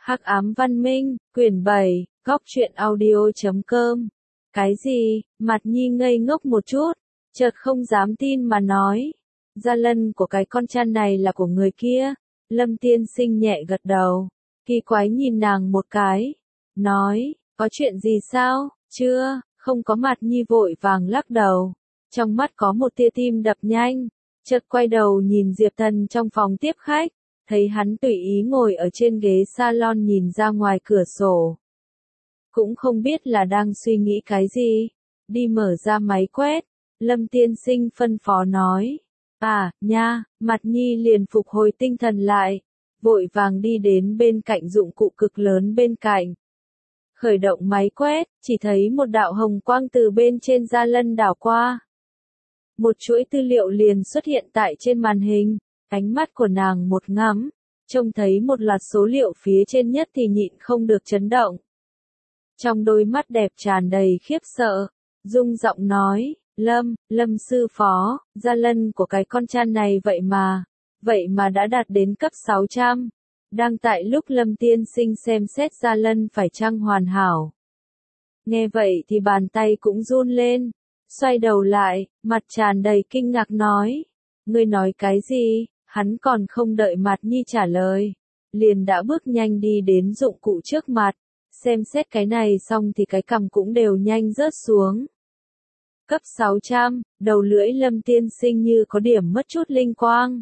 Hắc ám văn minh, quyển 7, góc truyện audio.com. Cái gì? Mặt Nhi ngây ngốc một chút, chợt không dám tin mà nói. Gia lân của cái con chăn này là của người kia. Lâm tiên sinh nhẹ gật đầu, kỳ quái nhìn nàng một cái, nói, có chuyện gì sao? Chưa, không có. Mặt Nhi vội vàng lắc đầu, trong mắt có một tia tim đập nhanh, chợt quay đầu nhìn Diệp Thần trong phòng tiếp khách, thấy hắn tùy ý ngồi ở trên ghế salon nhìn ra ngoài cửa sổ. Cũng không biết là đang suy nghĩ cái gì, đi mở ra máy quét, Lâm tiên sinh phân phó nói. À, nha, Mặt Nhi liền phục hồi tinh thần lại, vội vàng đi đến bên cạnh dụng cụ cực lớn bên cạnh. Khởi động máy quét, chỉ thấy một đạo hồng quang từ bên trên gia lân đảo qua. Một chuỗi tư liệu liền xuất hiện tại trên màn hình, ánh mắt của nàng một ngắm, trông thấy một loạt số liệu phía trên nhất thì nhịn không được chấn động. Trong đôi mắt đẹp tràn đầy khiếp sợ, rung giọng nói, Lâm sư phó, gia lân của cái con chăn này vậy mà đã đạt đến cấp 600. Đang tại lúc Lâm tiên sinh xem xét gia lân phải chăng hoàn hảo. Nghe vậy thì bàn tay cũng run lên, xoay đầu lại, mặt tràn đầy kinh ngạc nói, ngươi nói cái gì? Hắn còn không đợi Mặt Nhi trả lời, liền đã bước nhanh đi đến dụng cụ trước mặt, xem xét cái này xong thì cái cằm cũng đều nhanh rớt xuống. Cấp 600, đầu lưỡi Lâm tiên sinh như có điểm mất chút linh quang.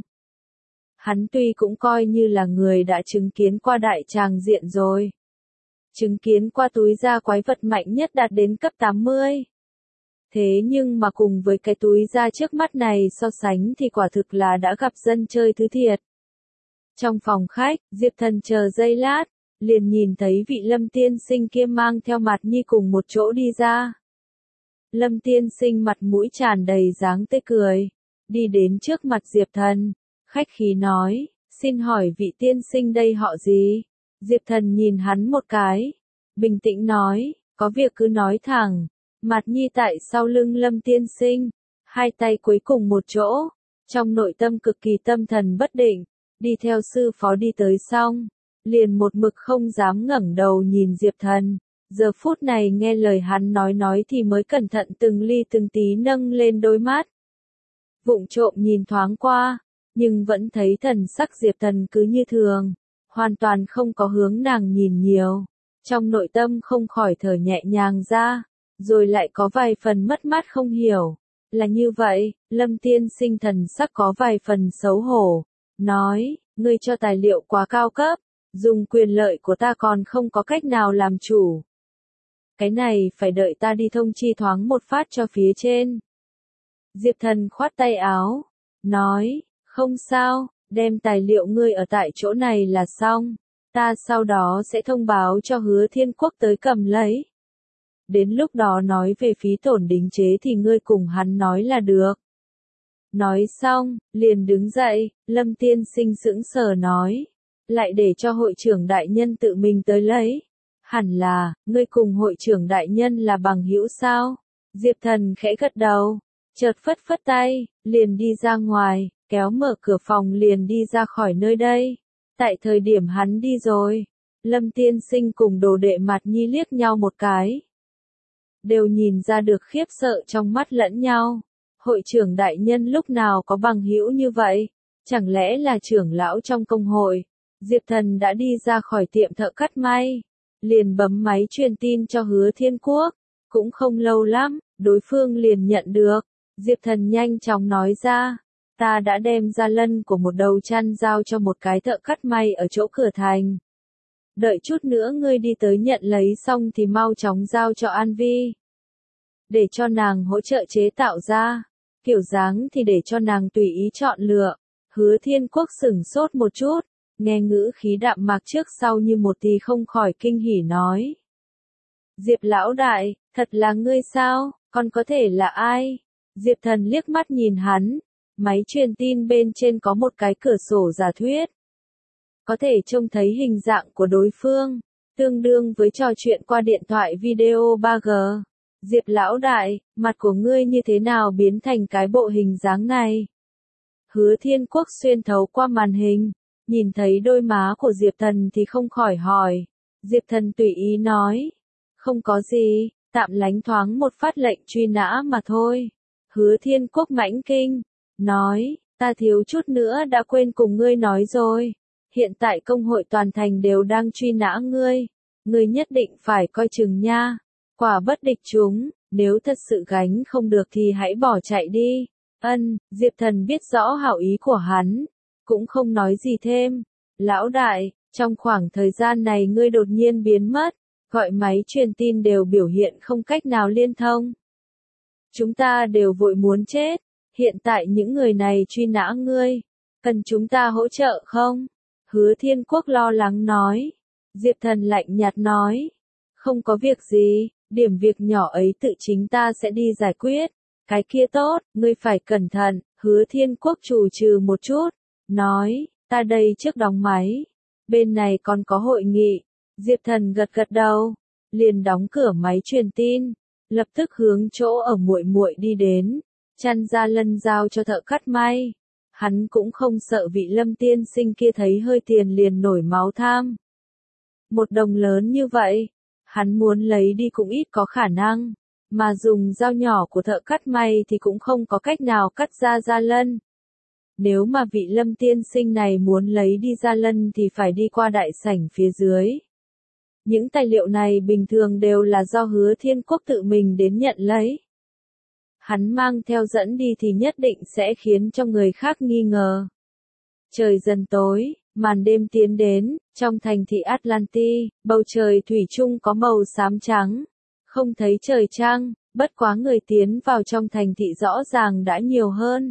Hắn tuy cũng coi như là người đã chứng kiến qua đại tràng diện rồi. Chứng kiến qua túi da quái vật mạnh nhất đạt đến cấp 80. Thế nhưng mà cùng với cái túi da trước mắt này so sánh thì quả thực là đã gặp dân chơi thứ thiệt. Trong phòng khách, Diệp Thần chờ giây lát, liền nhìn thấy vị Lâm tiên sinh kia mang theo Mặt Nhi cùng một chỗ đi ra. Lâm tiên sinh mặt mũi tràn đầy dáng tươi cười, đi đến trước mặt Diệp Thần, khách khí nói, xin hỏi vị tiên sinh đây họ gì? Diệp Thần nhìn hắn một cái, bình tĩnh nói, có việc cứ nói thẳng. Mặt Nhi tại sau lưng Lâm tiên sinh, hai tay cuối cùng một chỗ, trong nội tâm cực kỳ tâm thần bất định, đi theo sư phó đi tới xong, liền một mực không dám ngẩng đầu nhìn Diệp Thần. Giờ phút này nghe lời hắn nói thì mới cẩn thận từng ly từng tí nâng lên đôi mắt. Vụng trộm nhìn thoáng qua, nhưng vẫn thấy thần sắc Diệp Thần cứ như thường, hoàn toàn không có hướng nàng nhìn nhiều. Trong nội tâm không khỏi thở nhẹ nhàng ra, rồi lại có vài phần mất mát không hiểu. Là như vậy, Lâm tiên sinh thần sắc có vài phần xấu hổ, nói, ngươi cho tài liệu quá cao cấp, dùng quyền lợi của ta còn không có cách nào làm chủ. Cái này phải đợi ta đi thông chi thoáng một phát cho phía trên. Diệp Thần khoát tay áo, nói, không sao, đem tài liệu ngươi ở tại chỗ này là xong, ta sau đó sẽ thông báo cho Hứa Thiên Quốc tới cầm lấy. Đến lúc đó nói về phí tổn đính chế thì ngươi cùng hắn nói là được. Nói xong, liền đứng dậy, Lâm tiên sinh sững sờ nói, lại để cho hội trưởng đại nhân tự mình tới lấy. Hẳn là, ngươi cùng hội trưởng đại nhân là bằng hữu sao? Diệp Thần khẽ gật đầu, chợt phất phất tay, liền đi ra ngoài, kéo mở cửa phòng liền đi ra khỏi nơi đây. Tại thời điểm hắn đi rồi, Lâm tiên sinh cùng đồ đệ Mặt Nhi liếc nhau một cái. Đều nhìn ra được khiếp sợ trong mắt lẫn nhau. Hội trưởng đại nhân lúc nào có bằng hữu như vậy? Chẳng lẽ là trưởng lão trong công hội? Diệp Thần đã đi ra khỏi tiệm thợ cắt may, liền bấm máy truyền tin cho Hứa Thiên Quốc. Cũng không lâu lắm, đối phương liền nhận được. Diệp Thần nhanh chóng nói ra, ta đã đem gia lân của một đầu chăn giao cho một cái thợ cắt may ở chỗ cửa thành. Đợi chút nữa ngươi đi tới nhận lấy xong thì mau chóng giao cho An Vi, để cho nàng hỗ trợ chế tạo ra. Kiểu dáng thì để cho nàng tùy ý chọn lựa. Hứa Thiên Quốc sửng sốt một chút, nghe ngữ khí đạm mạc trước sau như một thì không khỏi kinh hỉ nói. Diệp lão đại, thật là ngươi sao, còn có thể là ai? Diệp Thần liếc mắt nhìn hắn, máy truyền tin bên trên có một cái cửa sổ giả thuyết. Có thể trông thấy hình dạng của đối phương, tương đương với trò chuyện qua điện thoại video 3G. Diệp lão đại, mặt của ngươi như thế nào biến thành cái bộ hình dáng này? Hứa Thiên Quốc xuyên thấu qua màn hình, Nhìn thấy đôi má của Diệp Thần thì không khỏi hỏi. Diệp Thần tùy ý nói. Không có gì, tạm lánh thoáng một phát lệnh truy nã mà thôi. Hứa Thiên Quốc mãnh kinh. Nói, ta thiếu chút nữa đã quên cùng ngươi nói rồi. Hiện tại công hội toàn thành đều đang truy nã ngươi. Ngươi nhất định phải coi chừng nha. Quả bất địch chúng, nếu thật sự gánh không được thì hãy bỏ chạy đi. Diệp Thần biết rõ hảo ý của hắn. Cũng không nói gì thêm. Lão đại, trong khoảng thời gian này ngươi đột nhiên biến mất. Gọi máy truyền tin đều biểu hiện không cách nào liên thông. Chúng ta đều vội muốn chết. Hiện tại những người này truy nã ngươi. Cần chúng ta hỗ trợ không? Hứa Thiên Quốc lo lắng nói. Diệp Thần lạnh nhạt nói. Không có việc gì, điểm việc nhỏ ấy tự chính ta sẽ đi giải quyết. Cái kia tốt, ngươi phải cẩn thận. Hứa Thiên Quốc chù trừ một chút. Nói, ta đây trước đóng máy. Bên này còn có hội nghị. Diệp Thần gật gật đầu. Liền đóng cửa máy truyền tin. Lập tức hướng chỗ ở muội muội đi đến. Chăn Gia Lân giao cho thợ cắt may. Hắn cũng không sợ vị Lâm tiên sinh kia thấy hơi tiền liền nổi máu tham. Một đồng lớn như vậy, hắn muốn lấy đi cũng ít có khả năng, mà dùng dao nhỏ của thợ cắt may thì cũng không có cách nào cắt ra Gia Lân. Nếu mà vị Lâm tiên sinh này muốn lấy đi Gia Lân thì phải đi qua đại sảnh phía dưới. Những tài liệu này bình thường đều là do Hứa Thiên Quốc tự mình đến nhận lấy. Hắn mang theo dẫn đi thì nhất định sẽ khiến cho người khác nghi ngờ. Trời dần tối, màn đêm tiến đến, trong thành thị Atlanti, bầu trời thủy chung có màu xám trắng. Không thấy trời trăng, bất quá người tiến vào trong thành thị rõ ràng đã nhiều hơn.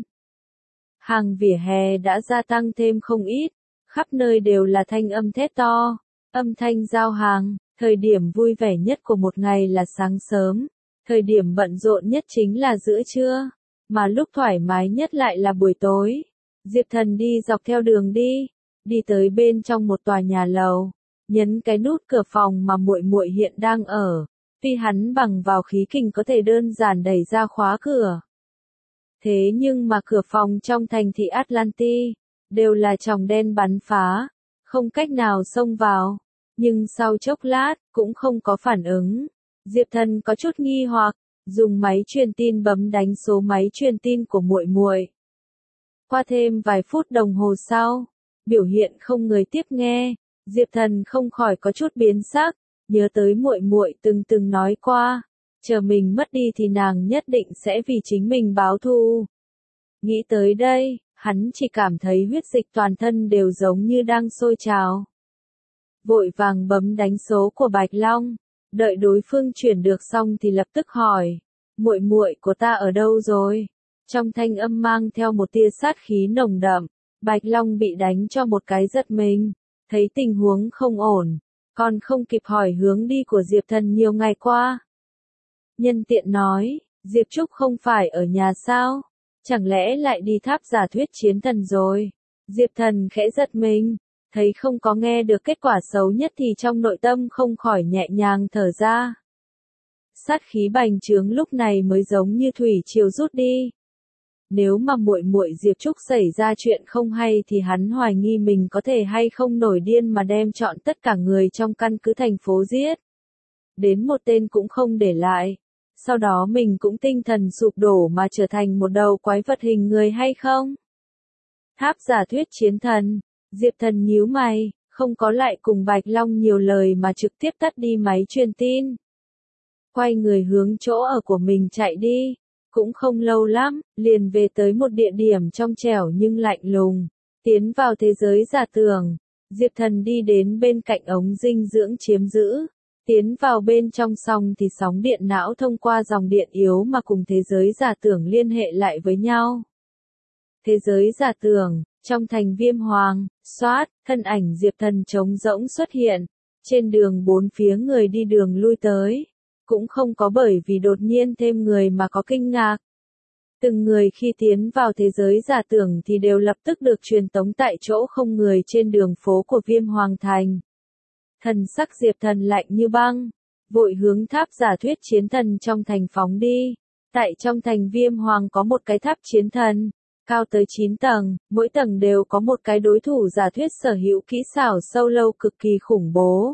Hàng vỉa hè đã gia tăng thêm không ít, khắp nơi đều là thanh âm thét to, âm thanh giao hàng. Thời điểm vui vẻ nhất của một ngày là sáng sớm. Thời điểm bận rộn nhất chính là giữa trưa, mà lúc thoải mái nhất lại là buổi tối. Diệp Thần đi dọc theo đường đi tới bên trong một tòa nhà lầu, nhấn cái nút cửa phòng mà muội muội hiện đang ở. Tuy hắn bằng vào khí kình có thể đơn giản đẩy ra khóa cửa. Thế nhưng mà cửa phòng trong thành thị Atlanti đều là tròng đen bắn phá, không cách nào xông vào. Nhưng sau chốc lát cũng không có phản ứng. Diệp Thần có chút nghi hoặc, dùng máy truyền tin bấm đánh số máy truyền tin của muội muội. Qua thêm vài phút đồng hồ sau, biểu hiện không người tiếp nghe, Diệp Thần không khỏi có chút biến sắc, nhớ tới muội muội từng nói qua, chờ mình mất đi thì nàng nhất định sẽ vì chính mình báo thù. Nghĩ tới đây, hắn chỉ cảm thấy huyết dịch toàn thân đều giống như đang sôi trào. Vội vàng bấm đánh số của Bạch Long. Đợi đối phương chuyển được xong thì lập tức hỏi, muội muội của ta ở đâu rồi? Trong thanh âm mang theo một tia sát khí nồng đậm, Bạch Long bị đánh cho một cái giật mình, thấy tình huống không ổn, còn không kịp hỏi hướng đi của Diệp Thần nhiều ngày qua. Nhân tiện nói, Diệp Trúc không phải ở nhà sao? Chẳng lẽ lại đi tháp giả thuyết chiến thần rồi? Diệp Thần khẽ giật mình. Thấy không có nghe được kết quả xấu nhất thì trong nội tâm không khỏi nhẹ nhàng thở ra. Sát khí bành trướng lúc này mới giống như thủy triều rút đi. Nếu mà muội muội Diệp Trúc xảy ra chuyện không hay thì hắn hoài nghi mình có thể hay không nổi điên mà đem chọn tất cả người trong căn cứ thành phố giết. Đến một tên cũng không để lại. Sau đó mình cũng tinh thần sụp đổ mà trở thành một đầu quái vật hình người hay không? Tháp giả thuyết chiến thần. Diệp Thần nhíu mày, không có lại cùng Bạch Long nhiều lời mà trực tiếp tắt đi máy truyền tin. Quay người hướng chỗ ở của mình chạy đi. Cũng không lâu lắm, liền về tới một địa điểm trong trẻo nhưng lạnh lùng. Tiến vào thế giới giả tưởng. Diệp Thần đi đến bên cạnh ống dinh dưỡng chiếm giữ. Tiến vào bên trong xong thì sóng điện não thông qua dòng điện yếu mà cùng thế giới giả tưởng liên hệ lại với nhau. Thế giới giả tưởng. Trong thành Viêm Hoàng, xoát, thân ảnh Diệp Thần trống rỗng xuất hiện. Trên đường bốn phía người đi đường lui tới. Cũng không có bởi vì đột nhiên thêm người mà có kinh ngạc. Từng người khi tiến vào thế giới giả tưởng thì đều lập tức được truyền tống tại chỗ không người trên đường phố của Viêm Hoàng thành. Thần sắc Diệp Thần lạnh như băng. Vội hướng tháp giả thuyết chiến thần trong thành phóng đi. Tại trong thành Viêm Hoàng có một cái tháp chiến thần. cao tới 9 tầng, mỗi tầng đều có một cái đối thủ giả thuyết sở hữu kỹ xảo sâu lâu cực kỳ khủng bố.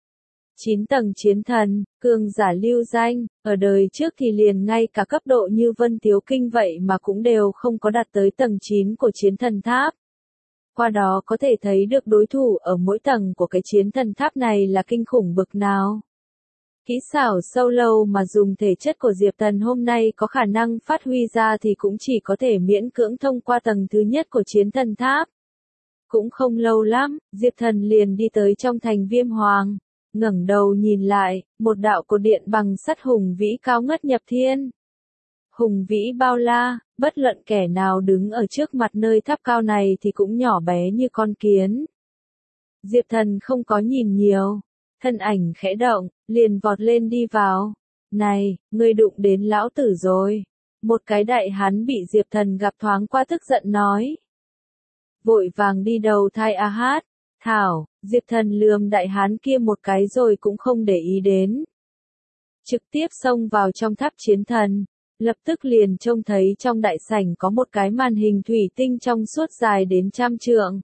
9 tầng chiến thần, cường giả lưu danh, ở đời trước thì liền ngay cả cấp độ như Vân Tiếu Kinh vậy mà cũng đều không có đạt tới tầng 9 của chiến thần tháp. Qua đó có thể thấy được đối thủ ở mỗi tầng của cái chiến thần tháp này là kinh khủng bực nào. Kỹ xảo sâu lâu mà dùng thể chất của Diệp Thần hôm nay có khả năng phát huy ra thì cũng chỉ có thể miễn cưỡng thông qua tầng thứ nhất của chiến thần tháp. Cũng không lâu lắm, Diệp Thần liền đi tới trong thành Viêm Hoàng. Ngẩng đầu nhìn lại, một đạo cột điện bằng sắt hùng vĩ cao ngất nhập thiên. Hùng vĩ bao la, bất luận kẻ nào đứng ở trước mặt nơi tháp cao này thì cũng nhỏ bé như con kiến. Diệp Thần không có nhìn nhiều, thân ảnh khẽ động, liền vọt lên đi vào. Này, ngươi đụng đến lão tử rồi. Một cái đại hán bị Diệp Thần gặp thoáng qua tức giận nói. Vội vàng đi đầu thai a hát. Thảo, Diệp Thần lườm đại hán kia một cái rồi cũng không để ý đến. Trực tiếp xông vào trong tháp chiến thần, lập tức liền trông thấy trong đại sảnh có một cái màn hình thủy tinh trong suốt dài đến 100 trượng.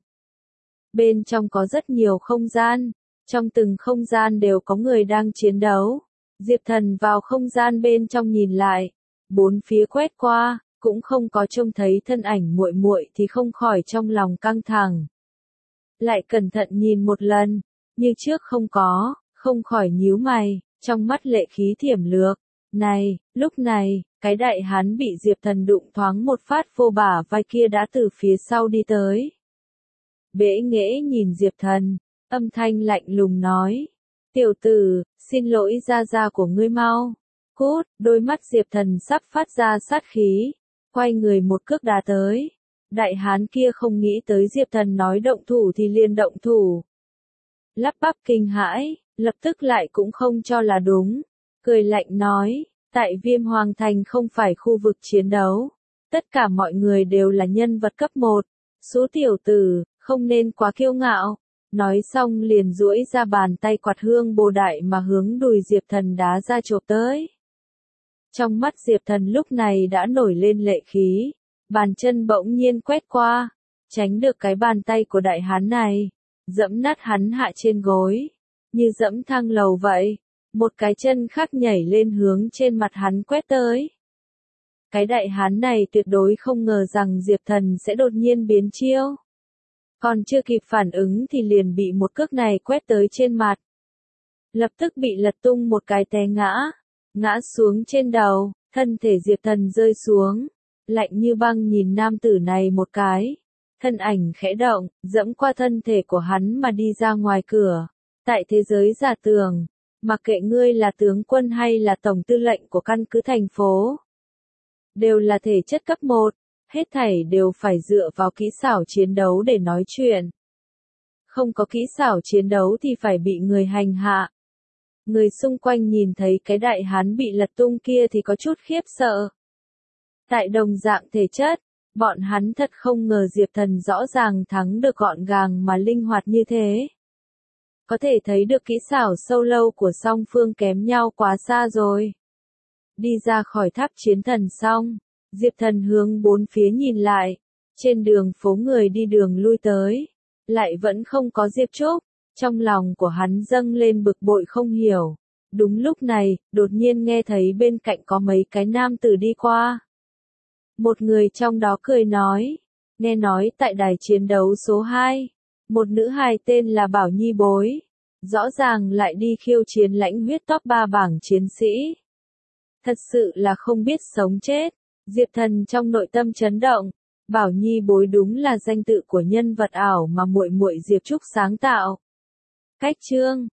Bên trong có rất nhiều không gian, trong từng không gian đều có người đang chiến đấu. Diệp Thần vào không gian bên trong nhìn lại, bốn phía quét qua, cũng không có trông thấy thân ảnh muội muội thì không khỏi trong lòng căng thẳng. Lại cẩn thận nhìn một lần, như trước không có, không khỏi nhíu mày, trong mắt lệ khí thiểm lược. Này, lúc này, cái đại hán bị Diệp Thần đụng thoáng một phát vô bả vai kia đã từ phía sau đi tới. Bẽ nghễ nhìn Diệp Thần, âm thanh lạnh lùng nói. Tiểu tử, xin lỗi gia gia của ngươi mau. Cút, đôi mắt Diệp Thần sắp phát ra sát khí, quay người một cước đá tới. Đại hán kia không nghĩ tới Diệp Thần nói động thủ thì liền động thủ. Lắp bắp kinh hãi, lập tức lại cũng không cho là đúng. Cười lạnh nói, tại Viêm Hoàng Thành không phải khu vực chiến đấu. Tất cả mọi người đều là nhân vật cấp 1. Số tiểu tử, không nên quá kiêu ngạo. Nói xong liền duỗi ra bàn tay quạt hương bồ đại mà hướng đùi Diệp Thần đá ra chộp tới. Trong mắt Diệp Thần lúc này đã nổi lên lệ khí. Bàn chân bỗng nhiên quét qua, tránh được cái bàn tay của đại hán này, dẫm nát hắn hạ trên gối, như dẫm thang lầu vậy, một cái chân khác nhảy lên hướng trên mặt hắn quét tới. Cái đại hán này tuyệt đối không ngờ rằng Diệp Thần sẽ đột nhiên biến chiêu. Còn chưa kịp phản ứng thì liền bị một cước này quét tới trên mặt. Lập tức bị lật tung một cái té ngã xuống trên đầu, thân thể Diệp Thần rơi xuống. Lạnh như băng nhìn nam tử này một cái, thân ảnh khẽ động, dẫm qua thân thể của hắn mà đi ra ngoài cửa. Tại thế giới giả tưởng, mặc kệ ngươi là tướng quân hay là tổng tư lệnh của căn cứ thành phố, đều là thể chất cấp 1, hết thảy đều phải dựa vào kỹ xảo chiến đấu để nói chuyện. Không có kỹ xảo chiến đấu thì phải bị người hành hạ. Người xung quanh nhìn thấy cái đại hán bị lật tung kia thì có chút khiếp sợ. Tại đồng dạng thể chất, bọn hắn thật không ngờ Diệp Thần rõ ràng thắng được gọn gàng mà linh hoạt như thế. Có thể thấy được kỹ xảo sâu lâu của song phương kém nhau quá xa rồi. Đi ra khỏi tháp chiến thần xong, Diệp Thần hướng bốn phía nhìn lại, trên đường phố người đi đường lui tới, lại vẫn không có Diệp Trúc, trong lòng của hắn dâng lên bực bội không hiểu. Đúng lúc này, đột nhiên nghe thấy bên cạnh có mấy cái nam tử đi qua. Một người trong đó cười nói, nghe nói tại đài chiến đấu số 2, một nữ hài tên là Bảo Nhi Bối, rõ ràng lại đi khiêu chiến lãnh huyết top 3 bảng chiến sĩ. Thật sự là không biết sống chết. Diệp Thần trong nội tâm chấn động, Bảo Nhi Bối đúng là danh tự của nhân vật ảo mà muội muội Diệp Trúc sáng tạo. Cách chương